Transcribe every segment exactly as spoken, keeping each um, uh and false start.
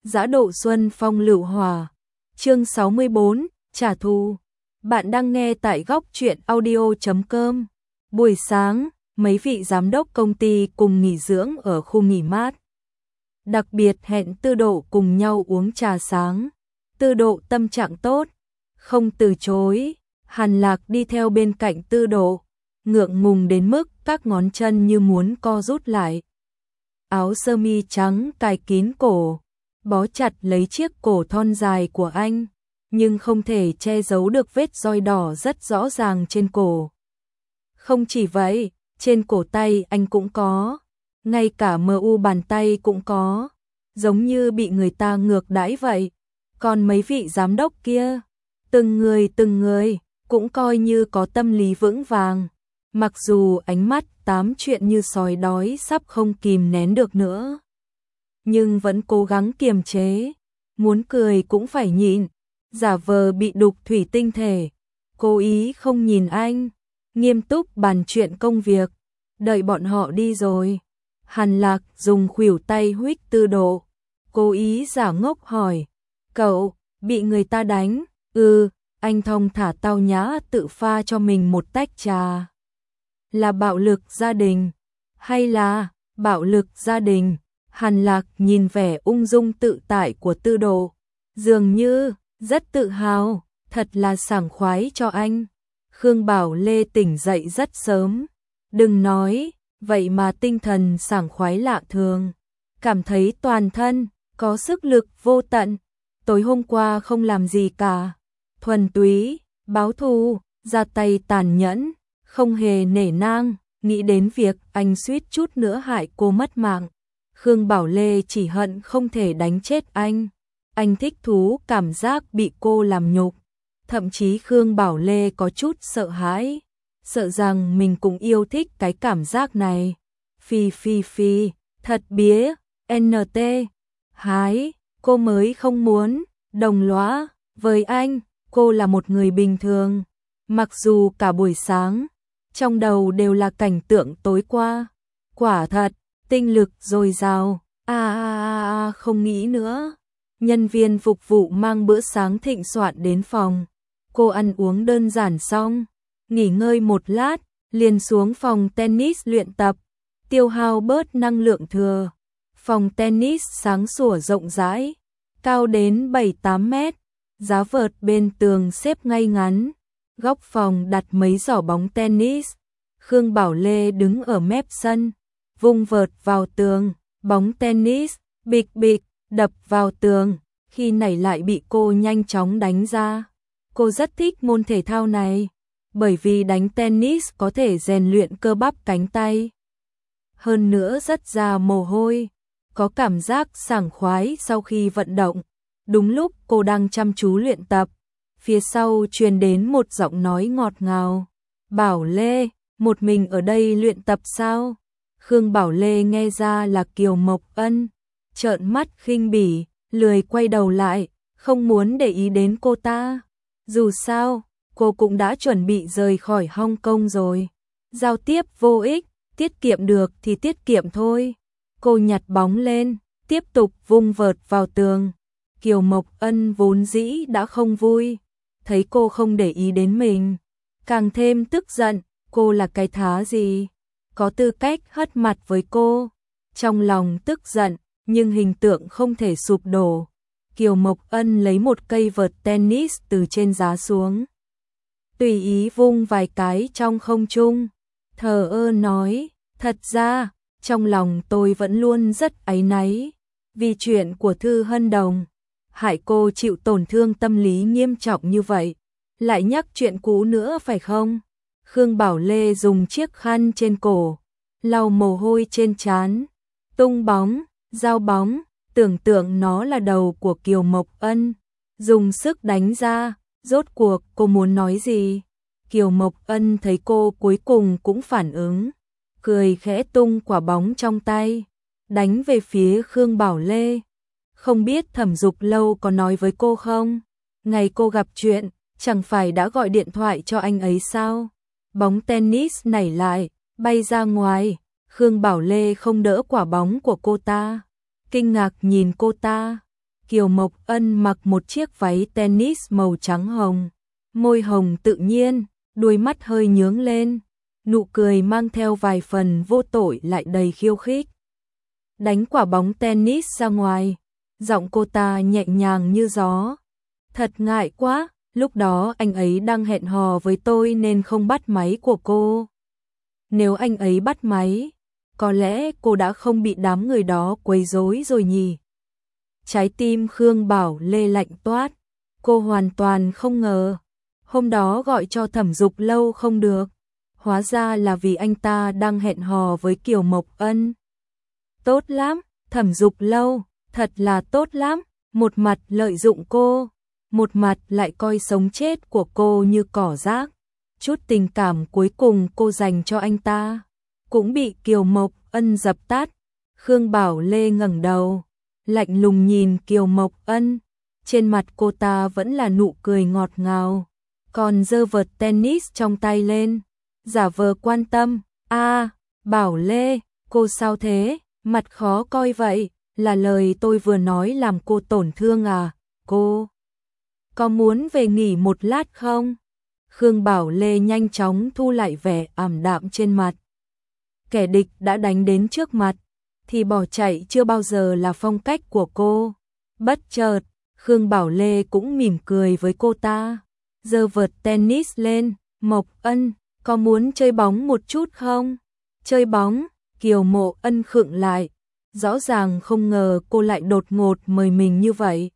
Dã độ xuân phong lựu hòa. Chương sáu mươi bốn, trả thù. Bạn đang nghe tại góc truyện audio chấm com. Buổi sáng, mấy vị giám đốc công ty cùng nghỉ dưỡng ở khu nghỉ mát. Đặc biệt hẹn Tư Độ cùng nhau uống trà sáng. Tư Độ tâm trạng tốt, không từ chối. Hàn Lạc đi theo bên cạnh Tư Độ, ngượng ngùng đến mức các ngón chân như muốn co rút lại. Áo sơ mi trắng cài kín cổ, bó chặt lấy chiếc cổ thon dài của anh, nhưng không thể che giấu được vết roi đỏ rất rõ ràng trên cổ. Không chỉ vậy, trên cổ tay anh cũng có, ngay cả mờ u bàn tay cũng có, giống như bị người ta ngược đãi vậy. Còn mấy vị giám đốc kia, từng người từng người, cũng coi như có tâm lý vững vàng, mặc dù ánh mắt tám chuyện như sói đói sắp không kìm nén được nữa, nhưng vẫn cố gắng kiềm chế, muốn cười cũng phải nhịn, giả vờ bị đục thủy tinh thể, cố ý không nhìn anh, nghiêm túc bàn chuyện công việc. Đợi bọn họ đi rồi, Hàn Lạc dùng khuỷu tay huých Tư Độ, cố ý giả ngốc hỏi, cậu, bị người ta đánh? Ừ, anh thong thả tao nhã tự pha cho mình một tách trà. Là bạo lực gia đình, hay là bạo lực gia đình? Hàn Lạc nhìn vẻ ung dung tự tại của Tư Độ, dường như rất tự hào, thật là sảng khoái cho anh. Khương Bảo Lê tỉnh dậy rất sớm, đừng nói, vậy mà tinh thần sảng khoái lạ thường, cảm thấy toàn thân có sức lực vô tận. Tối hôm qua không làm gì cả, thuần túy báo thù, ra tay tàn nhẫn, không hề nể nang, nghĩ đến việc anh suýt chút nữa hại cô mất mạng. Khương Bảo Lê chỉ hận không thể đánh chết anh. Anh thích thú cảm giác bị cô làm nhục. Thậm chí Khương Bảo Lê có chút sợ hãi, sợ rằng mình cũng yêu thích cái cảm giác này. Phi phi phi, thật bía, en tê. Hái, cô mới không muốn đồng lõa với anh, cô là một người bình thường. Mặc dù cả buổi sáng, trong đầu đều là cảnh tượng tối qua. Quả thật, tinh lực dồi dào, a a a không nghĩ nữa. Nhân viên phục vụ mang bữa sáng thịnh soạn đến phòng. Cô ăn uống đơn giản xong, nghỉ ngơi một lát, liền xuống phòng tennis luyện tập, tiêu hao bớt năng lượng thừa. Phòng tennis sáng sủa rộng rãi, cao đến bảy tám mét, giá vợt bên tường xếp ngay ngắn, góc phòng đặt mấy giỏ bóng tennis. Khương Bảo Lê đứng ở mép sân, vung vợt vào tường, bóng tennis, bịch bịch, đập vào tường, khi nảy lại bị cô nhanh chóng đánh ra. Cô rất thích môn thể thao này, bởi vì đánh tennis có thể rèn luyện cơ bắp cánh tay. Hơn nữa rất ra mồ hôi, có cảm giác sảng khoái sau khi vận động. Đúng lúc cô đang chăm chú luyện tập, phía sau truyền đến một giọng nói ngọt ngào. Bảo Lê, một mình ở đây luyện tập sao? Khương Bảo Lê nghe ra là Kiều Mộc Ân, trợn mắt khinh bỉ, lười quay đầu lại, không muốn để ý đến cô ta. Dù sao, cô cũng đã chuẩn bị rời khỏi Hong Kong rồi. Giao tiếp vô ích, tiết kiệm được thì tiết kiệm thôi. Cô nhặt bóng lên, tiếp tục vung vợt vào tường. Kiều Mộc Ân vốn dĩ đã không vui, thấy cô không để ý đến mình, càng thêm tức giận. Cô là cái thá gì, có tư cách hất mặt với cô? Trong lòng tức giận, nhưng hình tượng không thể sụp đổ. Kiều Mộc Ân lấy một cây vợt tennis từ trên giá xuống, tùy ý vung vài cái trong không trung, thờ ơ nói, thật ra, trong lòng tôi vẫn luôn rất áy náy, vì chuyện của Thư Hân Đồng, hại cô chịu tổn thương tâm lý nghiêm trọng như vậy. Lại nhắc chuyện cũ nữa phải không? Khương Bảo Lê dùng chiếc khăn trên cổ, lau mồ hôi trên trán, tung bóng, giao bóng, tưởng tượng nó là đầu của Kiều Mộc Ân, dùng sức đánh ra. Rốt cuộc cô muốn nói gì? Kiều Mộc Ân thấy cô cuối cùng cũng phản ứng, cười khẽ tung quả bóng trong tay, đánh về phía Khương Bảo Lê. Không biết Thẩm Dục Lâu có nói với cô không? Ngày cô gặp chuyện, chẳng phải đã gọi điện thoại cho anh ấy sao? Bóng tennis nảy lại, bay ra ngoài. Khương Bảo Lê không đỡ quả bóng của cô ta, kinh ngạc nhìn cô ta. Kiều Mộc Ân mặc một chiếc váy tennis màu trắng hồng, môi hồng tự nhiên, đuôi mắt hơi nhướng lên, nụ cười mang theo vài phần vô tội lại đầy khiêu khích. Đánh quả bóng tennis ra ngoài, giọng cô ta nhẹ nhàng như gió. Thật ngại quá, lúc đó anh ấy đang hẹn hò với tôi nên không bắt máy của cô. Nếu anh ấy bắt máy, có lẽ cô đã không bị đám người đó quấy rối rồi nhỉ. Trái tim Khương Bảo Lê lạnh toát, cô hoàn toàn không ngờ. Hôm đó gọi cho Thẩm Dục Lâu không được, hóa ra là vì anh ta đang hẹn hò với Kiều Mộc Ân. Tốt lắm, Thẩm Dục Lâu, thật là tốt lắm, một mặt lợi dụng cô, một mặt lại coi sống chết của cô như cỏ rác. Chút tình cảm cuối cùng cô dành cho anh ta cũng bị Kiều Mộc Ân dập tắt. Khương Bảo Lê ngẩng đầu, lạnh lùng nhìn Kiều Mộc Ân, trên mặt cô ta vẫn là nụ cười ngọt ngào, còn giơ vợt tennis trong tay lên, giả vờ quan tâm. A, à, Bảo Lê, cô sao thế, mặt khó coi vậy, là lời tôi vừa nói làm cô tổn thương à, cô có muốn về nghỉ một lát không? Khương Bảo Lê nhanh chóng thu lại vẻ ảm đạm trên mặt. Kẻ địch đã đánh đến trước mặt, thì bỏ chạy chưa bao giờ là phong cách của cô. Bất chợt, Khương Bảo Lê cũng mỉm cười với cô ta, giơ vợt tennis lên. Mộc Ân, có muốn chơi bóng một chút không? Chơi bóng? Kiều Mộ Ân khựng lại, rõ ràng không ngờ cô lại đột ngột mời mình như vậy.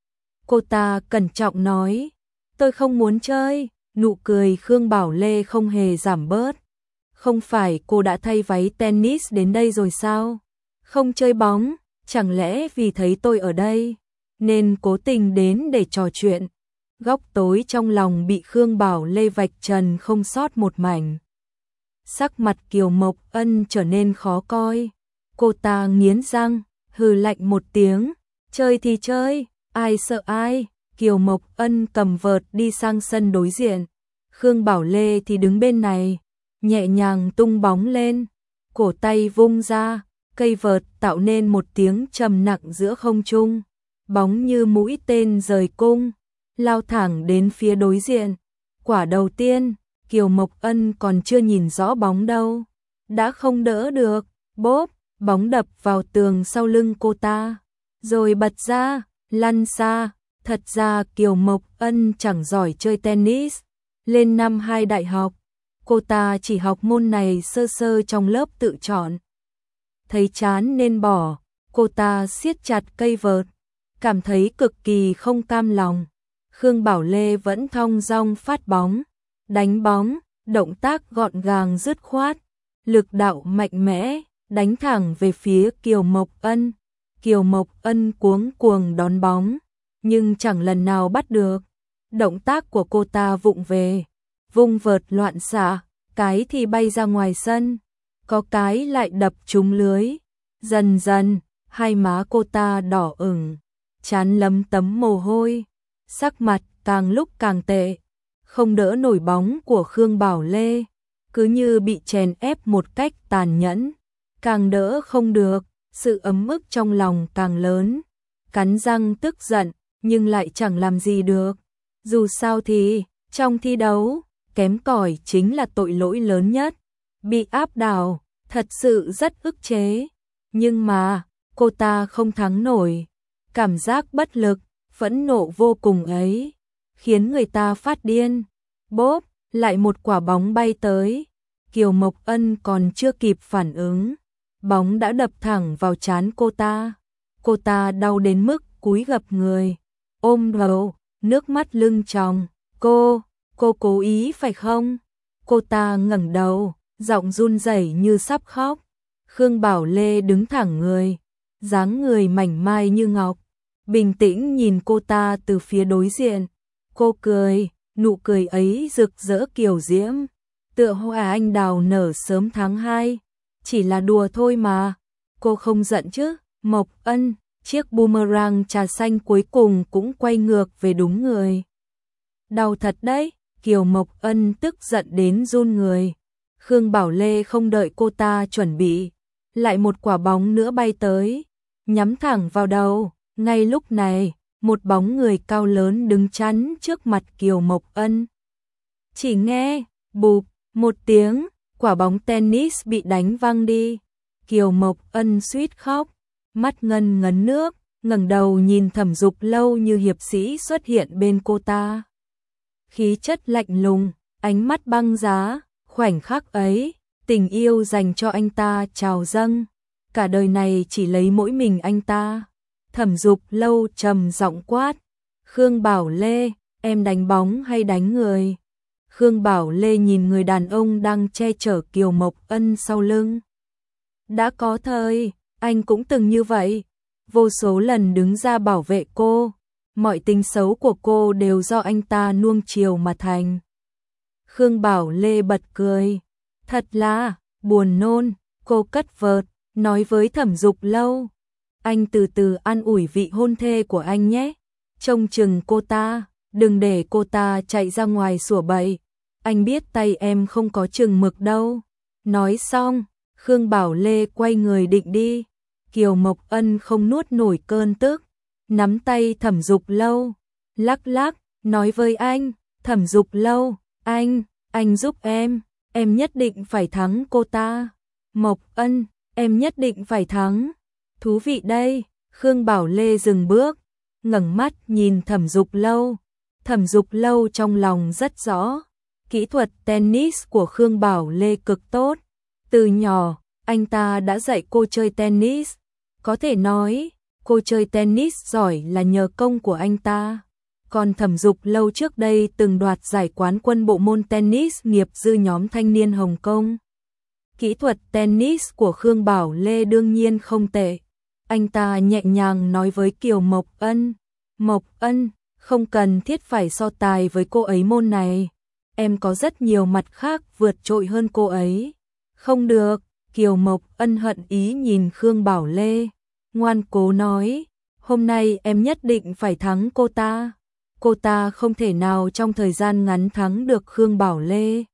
Cô ta cẩn trọng nói, tôi không muốn chơi. Nụ cười Khương Bảo Lê không hề giảm bớt. Không phải cô đã thay váy tennis đến đây rồi sao? Không chơi bóng, chẳng lẽ vì thấy tôi ở đây nên cố tình đến để trò chuyện? Góc tối trong lòng bị Khương Bảo Lê vạch trần không sót một mảnh. Sắc mặt Kiều Mộc Ân trở nên khó coi. Cô ta nghiến răng, hừ lạnh một tiếng, chơi thì chơi, ai sợ ai. Kiều Mộc Ân cầm vợt đi sang sân đối diện, Khương Bảo Lê thì đứng bên này, nhẹ nhàng tung bóng lên, cổ tay vung ra, cây vợt tạo nên một tiếng trầm nặng giữa không trung, bóng như mũi tên rời cung, lao thẳng đến phía đối diện. Quả đầu tiên, Kiều Mộc Ân còn chưa nhìn rõ bóng đâu, đã không đỡ được, bốp, bóng đập vào tường sau lưng cô ta, rồi bật ra, lăn xa. Thật ra Kiều Mộc Ân chẳng giỏi chơi tennis, lên năm hai đại học, cô ta chỉ học môn này sơ sơ trong lớp tự chọn. Thấy chán nên bỏ, cô ta siết chặt cây vợt, cảm thấy cực kỳ không cam lòng. Khương Bảo Lê vẫn thong dong phát bóng, đánh bóng, động tác gọn gàng dứt khoát, lực đạo mạnh mẽ, đánh thẳng về phía Kiều Mộc Ân. Kiều Mộc Ân cuống cuồng đón bóng, nhưng chẳng lần nào bắt được. Động tác của cô ta vụng về, vung vợt loạn xạ, cái thì bay ra ngoài sân, có cái lại đập trúng lưới. Dần dần, hai má cô ta đỏ ửng, trán lấm tấm mồ hôi, sắc mặt càng lúc càng tệ, không đỡ nổi bóng của Khương Bảo Lê, cứ như bị chèn ép một cách tàn nhẫn, càng đỡ không được, sự ấm ức trong lòng càng lớn, cắn răng tức giận, nhưng lại chẳng làm gì được. Dù sao thì, trong thi đấu, kém cỏi chính là tội lỗi lớn nhất. Bị áp đảo, thật sự rất ức chế. Nhưng mà, cô ta không thắng nổi. Cảm giác bất lực, phẫn nộ vô cùng ấy, khiến người ta phát điên. Bốp, lại một quả bóng bay tới. Kiều Mộc Ân còn chưa kịp phản ứng, bóng đã đập thẳng vào trán cô ta. Cô ta đau đến mức cúi gập người, ôm đầu, nước mắt lưng tròng. Cô, cô cố ý phải không? Cô ta ngẩng đầu, giọng run rẩy như sắp khóc. Khương Bảo Lê đứng thẳng người, dáng người mảnh mai như ngọc, bình tĩnh nhìn cô ta từ phía đối diện. Cô cười, nụ cười ấy rực rỡ kiều diễm, tựa hoa anh đào nở sớm tháng hai. Chỉ là đùa thôi mà, cô không giận chứ? Mộc Ân, chiếc boomerang trà xanh cuối cùng cũng quay ngược về đúng người. Đau thật đấy, Kiều Mộc Ân tức giận đến run người. Khương Bảo Lê không đợi cô ta chuẩn bị, lại một quả bóng nữa bay tới, nhắm thẳng vào đầu. Ngay lúc này, một bóng người cao lớn đứng chắn trước mặt Kiều Mộc Ân. Chỉ nghe, bụp, một tiếng, quả bóng tennis bị đánh văng đi. Kiều Mộc Ân suýt khóc, mắt ngân ngấn nước, ngẩng đầu nhìn Thẩm Dục Lâu như hiệp sĩ xuất hiện bên cô ta. Khí chất lạnh lùng, ánh mắt băng giá, khoảnh khắc ấy, tình yêu dành cho anh ta trào dâng, cả đời này chỉ lấy mỗi mình anh ta. Thẩm Dục Lâu trầm giọng quát, Khương Bảo Lê, em đánh bóng hay đánh người? Khương Bảo Lê nhìn người đàn ông đang che chở Kiều Mộc Ân sau lưng. Đã có thời, anh cũng từng như vậy, vô số lần đứng ra bảo vệ cô, mọi tính xấu của cô đều do anh ta nuông chiều mà thành. Khương Bảo Lê bật cười, thật là buồn nôn, cô cất vợt, nói với Thẩm Dục Lâu, anh từ từ an ủi vị hôn thê của anh nhé, trông chừng cô ta, đừng để cô ta chạy ra ngoài sủa bậy, anh biết tay em không có chừng mực đâu. Nói xong, Khương Bảo Lê quay người định đi, Kiều Mộc Ân không nuốt nổi cơn tức, nắm tay Thẩm Dục Lâu, lắc lắc, nói với anh, Thẩm Dục Lâu, anh, anh giúp em, em nhất định phải thắng cô ta. Mộc Ân, em nhất định phải thắng. Thú vị đây, Khương Bảo Lê dừng bước, ngẩng mắt nhìn Thẩm Dục Lâu. Thẩm Dục Lâu trong lòng rất rõ, kỹ thuật tennis của Khương Bảo Lê cực tốt. Từ nhỏ, anh ta đã dạy cô chơi tennis. Có thể nói, cô chơi tennis giỏi là nhờ công của anh ta. Còn Thẩm Dục Lâu trước đây từng đoạt giải quán quân bộ môn tennis nghiệp dư nhóm thanh niên Hồng Kông. Kỹ thuật tennis của Khương Bảo Lê đương nhiên không tệ. Anh ta nhẹ nhàng nói với Kiều Mộc Ân, Mộc Ân, không cần thiết phải so tài với cô ấy môn này. Em có rất nhiều mặt khác vượt trội hơn cô ấy. Không được, Kiều Mộc Ân hận ý nhìn Khương Bảo Lê, ngoan cố nói, hôm nay em nhất định phải thắng cô ta. Cô ta không thể nào trong thời gian ngắn thắng được Khương Bảo Lê.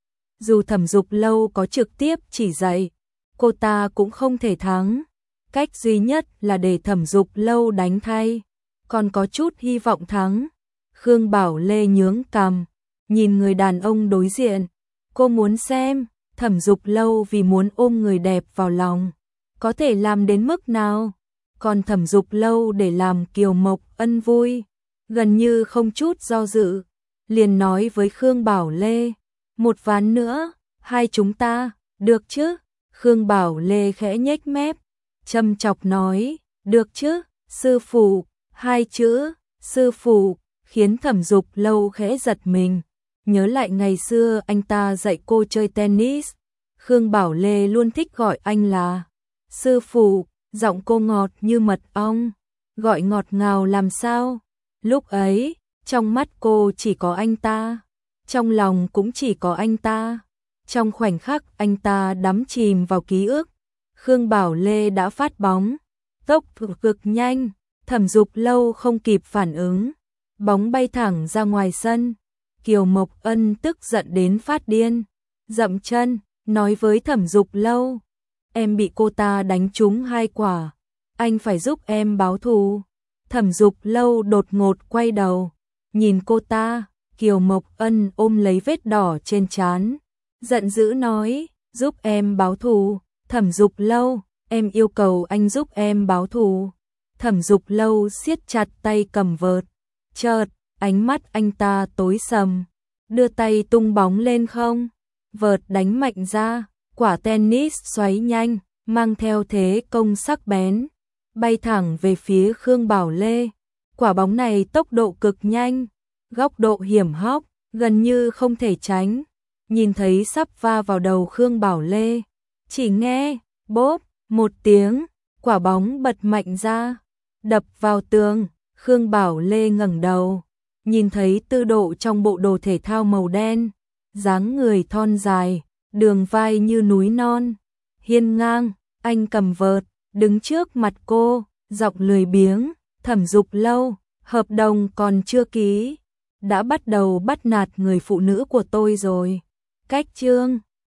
Dù Thẩm Dục Lâu có trực tiếp chỉ dạy, cô ta cũng không thể thắng. Cách duy nhất là để Thẩm Dục Lâu đánh thay, còn có chút hy vọng thắng. Khương Bảo Lê nhướng cằm, nhìn người đàn ông đối diện, cô muốn xem Thẩm Dục Lâu vì muốn ôm người đẹp vào lòng, có thể làm đến mức nào. Còn Thẩm Dục Lâu để làm Kiều Mộc Ân vui, gần như không chút do dự, liền nói với Khương Bảo Lê, một ván nữa, hai chúng ta, được chứ? Khương Bảo Lê khẽ nhếch mép, châm chọc nói, được chứ, sư phụ. Hai chữ, sư phụ, khiến Thẩm Dục Lâu khẽ giật mình, nhớ lại ngày xưa anh ta dạy cô chơi tennis. Khương Bảo Lê luôn thích gọi anh là sư phụ, giọng cô ngọt như mật ong, gọi ngọt ngào làm sao. Lúc ấy, trong mắt cô chỉ có anh ta, trong lòng cũng chỉ có anh ta. Trong khoảnh khắc anh ta đắm chìm vào ký ức, Khương Bảo Lê đã phát bóng, tốc độ cực nhanh, Thẩm Dục Lâu không kịp phản ứng, bóng bay thẳng ra ngoài sân. Kiều Mộc Ân tức giận đến phát điên, dậm chân, nói với Thẩm Dục Lâu, em bị cô ta đánh trúng hai quả, anh phải giúp em báo thù. Thẩm Dục Lâu đột ngột quay đầu, nhìn cô ta. Kiều Mộc Ân ôm lấy vết đỏ trên trán, giận dữ nói, giúp em báo thù. Thẩm Dục Lâu, em yêu cầu anh giúp em báo thù. Thẩm Dục Lâu siết chặt tay cầm vợt, chợt ánh mắt anh ta tối sầm, đưa tay tung bóng lên không, vợt đánh mạnh ra, quả tennis xoáy nhanh, mang theo thế công sắc bén, bay thẳng về phía Khương Bảo Lê. Quả bóng này tốc độ cực nhanh, góc độ hiểm hóc, gần như không thể tránh. Nhìn thấy sắp va vào đầu Khương Bảo Lê, chỉ nghe bốp một tiếng, quả bóng bật mạnh ra, đập vào tường. Khương Bảo Lê ngẩng đầu, nhìn thấy Tư Độ trong bộ đồ thể thao màu đen, dáng người thon dài, đường vai như núi non, hiên ngang, anh cầm vợt, đứng trước mặt cô, giọng lười biếng, Thẩm Dục Lâu, hợp đồng còn chưa ký, đã bắt đầu bắt nạt người phụ nữ của tôi rồi. Cách chương